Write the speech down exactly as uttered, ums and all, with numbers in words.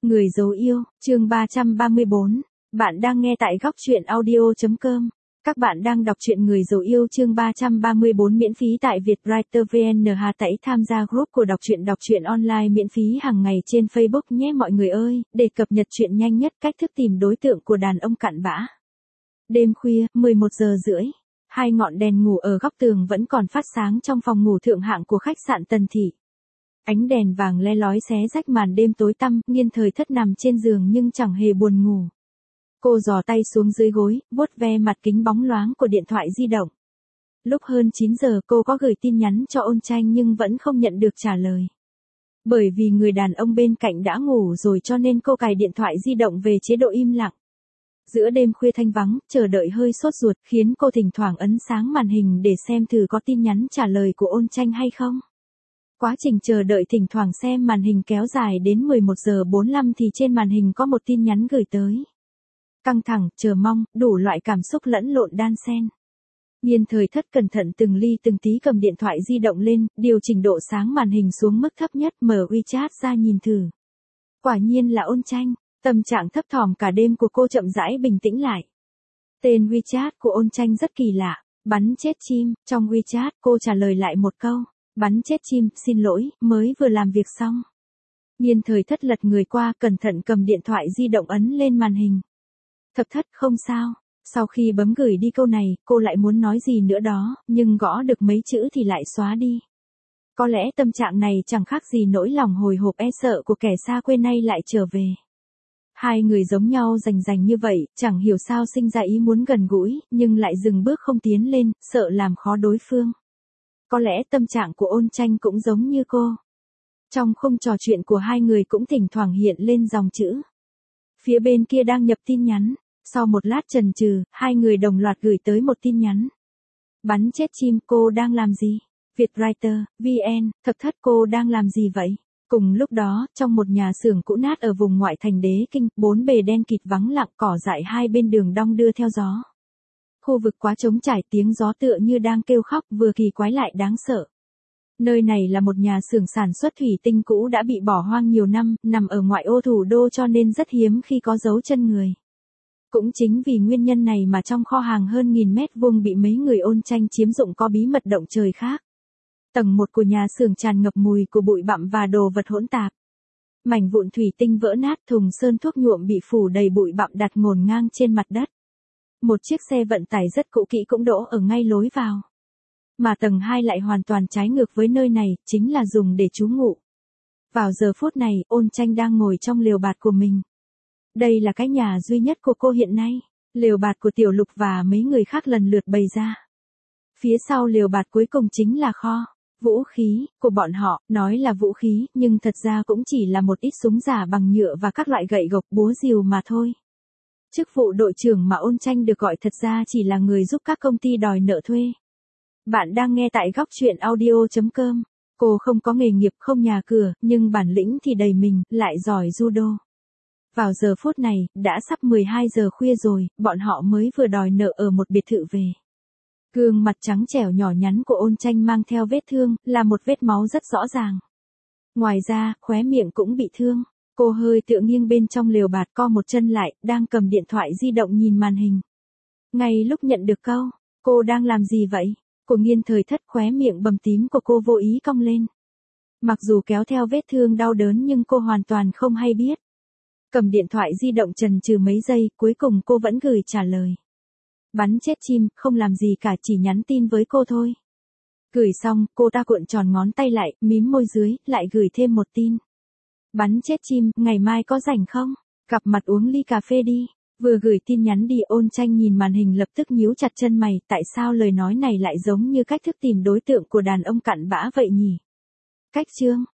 Người dấu yêu, chương ba trăm ba mươi bốn. Bạn đang nghe tại góc truyện audio chấm com. Các bạn đang đọc truyện Người dấu yêu chương ba trăm ba mươi bốn miễn phí tại Vietwriter vê en. Hà tẩy tham gia group của đọc truyện đọc truyện online miễn phí hàng ngày trên Facebook nhé mọi người ơi, để cập nhật truyện nhanh nhất, cách thức tìm đối tượng của đàn ông cặn bã. Đêm khuya, mười một giờ rưỡi, hai ngọn đèn ngủ ở góc tường vẫn còn phát sáng trong phòng ngủ thượng hạng của khách sạn Tần Thị. Ánh đèn vàng le lói xé rách màn đêm tối tăm, Nghiên Thời Thất nằm trên giường nhưng chẳng hề buồn ngủ. Cô giò tay xuống dưới gối, vuốt ve mặt kính bóng loáng của điện thoại di động. Lúc hơn chín giờ cô có gửi tin nhắn cho Ôn Tranh nhưng vẫn không nhận được trả lời. Bởi vì người đàn ông bên cạnh đã ngủ rồi cho nên cô cài điện thoại di động về chế độ im lặng. Giữa đêm khuya thanh vắng, chờ đợi hơi sốt ruột khiến cô thỉnh thoảng ấn sáng màn hình để xem thử có tin nhắn trả lời của Ôn Tranh hay không. Quá trình chờ đợi thỉnh thoảng xem màn hình kéo dài đến mười một giờ bốn mươi lăm thì trên màn hình có một tin nhắn gửi tới. Căng thẳng, chờ mong, đủ loại cảm xúc lẫn lộn đan xen. Nghiên Thời Thất cẩn thận từng ly từng tí cầm điện thoại di động lên, điều chỉnh độ sáng màn hình xuống mức thấp nhất, mở WeChat ra nhìn thử. Quả nhiên là Ôn Tranh, tâm trạng thấp thỏm cả đêm của cô chậm rãi bình tĩnh lại. Tên WeChat của Ôn Tranh rất kỳ lạ, bắn chết chim, trong WeChat cô trả lời lại một câu. Bắn chết chim, xin lỗi, mới vừa làm việc xong. Nghiên Thời Thất lật người qua, cẩn thận cầm điện thoại di động ấn lên màn hình. Thập Thất, không sao. Sau khi bấm gửi đi câu này, cô lại muốn nói gì nữa đó, nhưng gõ được mấy chữ thì lại xóa đi. Có lẽ tâm trạng này chẳng khác gì nỗi lòng hồi hộp e sợ của kẻ xa quê nay lại trở về. Hai người giống nhau rành rành như vậy, chẳng hiểu sao sinh ra ý muốn gần gũi, nhưng lại dừng bước không tiến lên, sợ làm khó đối phương. Có lẽ tâm trạng của Ôn Tranh cũng giống như cô. Trong khung trò chuyện của hai người cũng thỉnh thoảng hiện lên dòng chữ. Phía bên kia đang nhập tin nhắn, sau một lát chần chừ, hai người đồng loạt gửi tới một tin nhắn. Bắn chết chim, cô đang làm gì? Vietwriter, vê en, Thập Thất, cô đang làm gì vậy? Cùng lúc đó, trong một nhà xưởng cũ nát ở vùng ngoại thành Đế Kinh, bốn bề đen kịt vắng lặng, cỏ dại hai bên đường đong đưa theo gió. Khu vực quá trống trải, tiếng gió tựa như đang kêu khóc, vừa kỳ quái lại đáng sợ. Nơi này là một nhà xưởng sản xuất thủy tinh cũ đã bị bỏ hoang nhiều năm, nằm ở ngoại ô thủ đô cho nên rất hiếm khi có dấu chân người. Cũng chính vì nguyên nhân này mà trong kho hàng hơn nghìn mét vuông bị mấy người Ôn Tranh chiếm dụng có bí mật động trời khác. Tầng một của nhà xưởng tràn ngập mùi của bụi bặm và đồ vật hỗn tạp. Mảnh vụn thủy tinh vỡ nát, thùng sơn thuốc nhuộm bị phủ đầy bụi bặm đặt ngổn ngang trên mặt đất. Một chiếc xe vận tải rất cũ kỹ cũng đỗ ở ngay lối vào. Mà tầng hai lại hoàn toàn trái ngược với nơi này, chính là dùng để trú ngụ. Vào giờ phút này, Ôn Tranh đang ngồi trong lều bạt của mình. Đây là cái nhà duy nhất của cô hiện nay. Lều bạt của Tiểu Lục và mấy người khác lần lượt bày ra. Phía sau lều bạt cuối cùng chính là kho. Vũ khí của bọn họ, nói là vũ khí, nhưng thật ra cũng chỉ là một ít súng giả bằng nhựa và các loại gậy gộc, búa rìu mà thôi. Chức vụ đội trưởng mà Ôn Tranh được gọi thật ra chỉ là người giúp các công ty đòi nợ thuê. Bạn đang nghe tại góc truyện audio chấm com. Cô không có nghề nghiệp, không nhà cửa, nhưng bản lĩnh thì đầy mình, lại giỏi judo. Vào giờ phút này, đã sắp mười hai giờ khuya rồi, bọn họ mới vừa đòi nợ ở một biệt thự về. Gương mặt trắng trẻo nhỏ nhắn của Ôn Tranh mang theo vết thương, là một vết máu rất rõ ràng. Ngoài ra, khóe miệng cũng bị thương. Cô hơi tựa nghiêng bên trong lều bạt, co một chân lại, đang cầm điện thoại di động nhìn màn hình. Ngay lúc nhận được câu, cô đang làm gì vậy? Của Nghiên Thời Thất, khóe miệng bầm tím của cô vô ý cong lên. Mặc dù kéo theo vết thương đau đớn nhưng cô hoàn toàn không hay biết. Cầm điện thoại di động chần chừ mấy giây, cuối cùng cô vẫn gửi trả lời. Bắn chết chim, không làm gì cả, chỉ nhắn tin với cô thôi. Gửi xong, cô ta cuộn tròn ngón tay lại, mím môi dưới, lại gửi thêm một tin. Bắn chết chim, ngày mai có rảnh không? Gặp mặt uống ly cà phê đi. Vừa gửi tin nhắn đi, Ôn Tranh nhìn màn hình lập tức nhíu chặt chân mày, tại sao lời nói này lại giống như cách thức tìm đối tượng của đàn ông cặn bã vậy nhỉ? Cách chương,